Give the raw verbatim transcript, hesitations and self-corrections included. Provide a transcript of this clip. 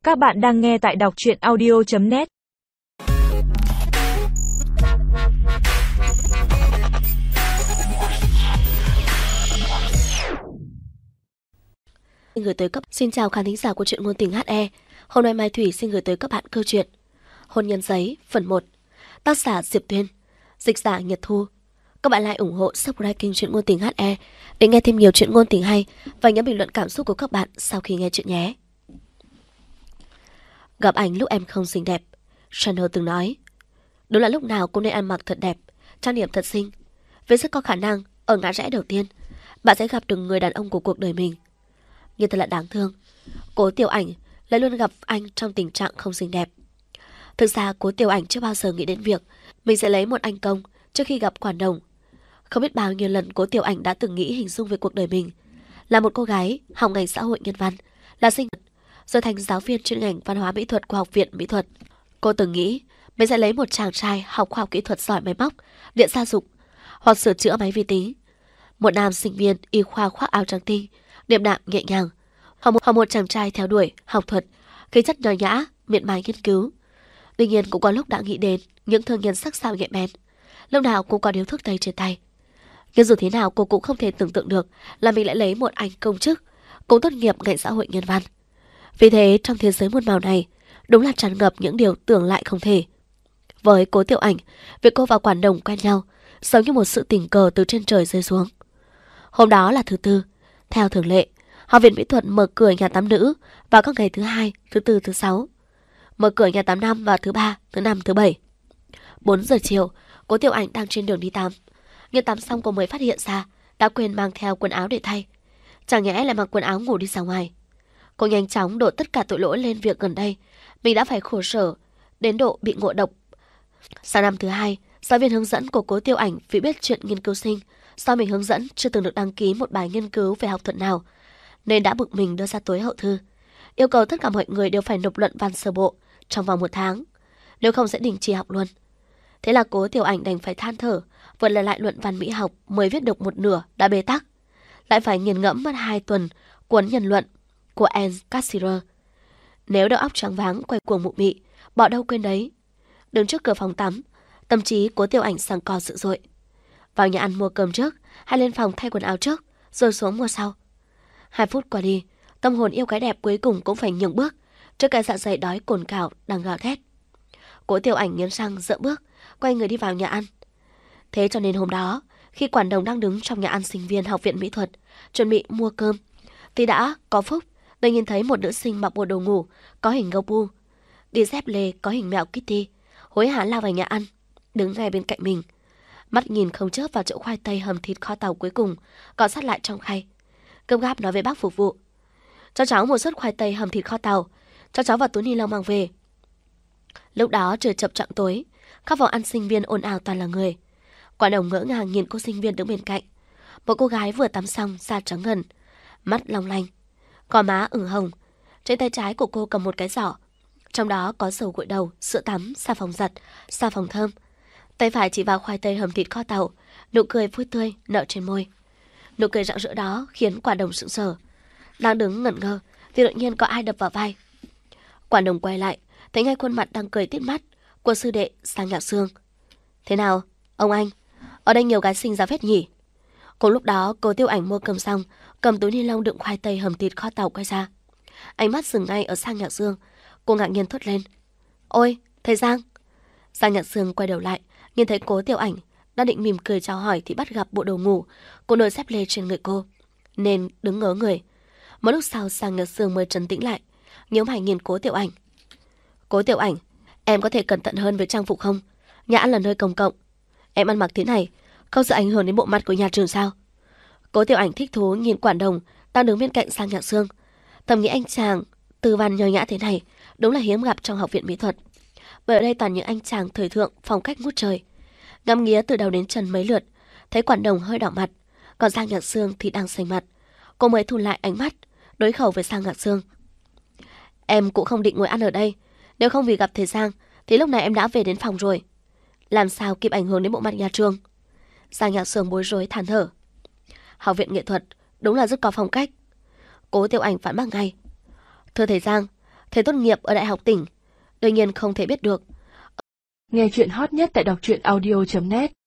Các bạn đang nghe tại đọc truyện audio chấm net. Xin gửi tới các Xin chào khán thính giả của truyện ngôn tình hát e. Hôm nay Mai Thủy xin gửi tới các bạn câu chuyện Hôn nhân giấy phần một. Tác giả Diệp Tuyên, dịch giả Nhật Thu. Các bạn like ủng hộ subscribe kênh truyện ngôn tình hát e để nghe thêm nhiều truyện ngôn tình hay và nhớ bình luận cảm xúc của các bạn sau khi nghe chuyện nhé. Gặp ảnh lúc em không xinh đẹp, Chanel từng nói. Đúng là lúc nào cũng nên ăn mặc thật đẹp, trang điểm thật xinh, vì rất có khả năng ở ngã rẽ đầu tiên bạn sẽ gặp được người đàn ông của cuộc đời mình. Nhưng thật là đáng thương, Cố Tiểu Ảnh lại luôn gặp anh trong tình trạng không xinh đẹp. Thực ra Cố Tiểu Ảnh chưa bao giờ nghĩ đến việc mình sẽ lấy một anh công trước khi gặp Quản Đồng. Không biết bao nhiêu lần Cố Tiểu Ảnh đã từng nghĩ hình dung về cuộc đời mình là một cô gái học ngành xã hội nhân văn, là sinh vật, rồi thành giáo viên chuyên ngành văn hóa mỹ thuật của Học viện Mỹ thuật. Cô từng nghĩ mình sẽ lấy một chàng trai học khoa học kỹ thuật giỏi máy móc, điện gia dụng hoặc sửa chữa máy vi tính, một nam sinh viên y khoa khoác áo trắng tinh, điềm đạm nhẹ nhàng, hoặc một, hoặc một chàng trai theo đuổi học thuật, khí chất nho nhã, miệt mài nghiên cứu. Tuy nhiên cũng có lúc đã nghĩ đến những thương nhân sắc sảo nhẹ bén, lúc nào cũng có điếu thuốc tây trên tay. Nhưng dù thế nào cô cũng không thể tưởng tượng được là mình lại lấy một anh công chức cũng tốt nghiệp ngành xã hội nhân văn. Vì thế trong thế giới muôn màu này đúng là tràn ngập những điều tưởng lại không thể. Với Cố Tiểu Ảnh, việc cô và Quản Đồng quen nhau giống như một sự tình cờ từ trên trời rơi xuống. Hôm đó là thứ tư, theo thường lệ, Học viện Mỹ thuật mở cửa nhà tắm nữ vào các ngày thứ hai, thứ tư, thứ sáu, mở cửa nhà tắm nam vào thứ ba, thứ năm, thứ bảy. Bốn giờ chiều, Cố Tiểu Ảnh đang trên đường đi tắm, nhưng tắm xong cô mới phát hiện ra đã quên mang theo quần áo để thay. Chẳng nhẽ lại mặc quần áo ngủ đi ra ngoài. Cô nhanh chóng đổ tất cả tội lỗi lên việc gần đây mình đã phải khổ sở đến độ bị ngộ độc. Sang năm thứ hai, giáo viên hướng dẫn của Cố Tiểu Ảnh vì biết chuyện nghiên cứu sinh do mình hướng dẫn chưa từng được đăng ký một bài nghiên cứu về học thuật nào, nên đã bực mình đưa ra tối hậu thư, yêu cầu tất cả mọi người đều phải nộp luận văn sơ bộ trong vòng một tháng, nếu không sẽ đình chỉ học luôn. Thế là Cố Tiểu Ảnh đành phải than thở, vượt lại lại luận văn mỹ học mới viết được một nửa đã bế tắc, lại phải nghiền ngẫm mất hai tuần cuốn nhân luận của Anne Cassirer. Nếu đầu óc choáng váng quay cuồng mụ mị, bỏ đâu quên đấy. Đứng trước cửa phòng tắm, tâm trí Cố Tiểu Ảnh giằng co dữ dội. Vào nhà ăn mua cơm trước, hay lên phòng thay quần áo trước, rồi xuống mua sau. Hai phút qua đi, tâm hồn yêu gái đẹp cuối cùng cũng phải nhường bước trước cái dạ dày đói cồn cào đang gào thét. Cố Tiểu Ảnh nghiến răng dỡ bước, quay người đi vào nhà ăn. Thế cho nên hôm đó, khi Quản Đồng đang đứng trong nhà ăn sinh viên Học viện Mỹ thuật chuẩn bị mua cơm, thì đã có phúc để nhìn thấy một nữ sinh mặc bộ đồ ngủ có hình gấu bu, đi dép lê có hình mèo Kitty, hối hả lao vào nhà ăn, đứng ngay bên cạnh mình, mắt nhìn không chớp vào chỗ khoai tây hầm thịt kho tàu cuối cùng còn sót lại trong khay. Cơm gáp nói với bác phục vụ: "Cho cháu một suất khoai tây hầm thịt kho tàu, cho cháu vào túi ni lông mang về." Lúc đó trời chập choạng tối, khắp phòng ăn sinh viên ồn ào toàn là người. Quản Đồng ngỡ ngàng nhìn cô sinh viên đứng bên cạnh, một cô gái vừa tắm xong, da trắng ngần, mắt long lanh, gò má ửng hồng. Trên tay trái của cô cầm một cái giỏ, trong đó có dầu gội đầu, sữa tắm, xà phòng giặt, xà phòng thơm. Tay phải chỉ vào khoai tây hầm thịt kho tàu, nụ cười vui tươi nở trên môi. Nụ cười rạng rỡ đó khiến Quản Đồng sững sờ, đang đứng ngẩn ngơ thì đột nhiên có ai đập vào vai. Quản Đồng quay lại, thấy ngay khuôn mặt đang cười tít mắt của sư đệ Sang Nhạc Sương. "Thế nào, ông anh? Ở đây nhiều gái xinh ra phết nhỉ?" Cùng lúc đó, Cố Tiểu Ảnh mua cơm xong, cầm túi ni lông đựng khoai tây hầm thịt kho tàu quay ra. Ánh mắt dừng ngay ở Sang Nhạc Sương, cô ngạc nhiên thốt lên: "Ôi, thầy Giang!" Sang Nhạc Sương quay đầu lại, nhìn thấy Cố Tiểu Ảnh đang định mỉm cười chào hỏi thì bắt gặp bộ đồ ngủ của đôi dép lê trên người cô, nên đứng ngớ người. Một lúc sau, Sang Nhạc Sương mới trấn tĩnh lại, nhíu mày nhìn Cố Tiểu Ảnh. "Cố Tiểu Ảnh, em có thể cẩn thận hơn với trang phục không? Nhà ăn là nơi công cộng, em ăn mặc thế này không sợ ảnh hưởng đến bộ mặt của nhà trường sao?" Cố Tiểu Ảnh thích thú nhìn Quản Đồng đang đứng bên cạnh Sang Nhạc Sương, thầm nghĩ anh chàng tư văn nho nhã thế này đúng là hiếm gặp trong Học viện Mỹ thuật, bởi ở đây toàn những anh chàng thời thượng phong cách ngút trời. Ngắm nghía từ đầu đến chân mấy lượt, thấy Quản Đồng hơi đỏ mặt, còn Sang Nhạc Sương thì đang xanh mặt. Cô mới thu lại ánh mắt, đối khẩu với Sang Nhạc Sương: "Em cũng không định ngồi ăn ở đây, nếu không vì gặp thầy Giang thì lúc này em đã về đến phòng rồi. Làm sao kịp ảnh hưởng đến bộ mặt nhà trường?" Sang Nhạc Sương bối rối than thở. "Học viện nghệ thuật đúng là rất có phong cách." Cố Tiểu Ảnh phản bác ngay: "Thưa thầy Giang, thầy tốt nghiệp ở Đại học tỉnh. Đương nhiên không thể biết được. Nghe chuyện hot nhất tại đọc truyện audio chấm net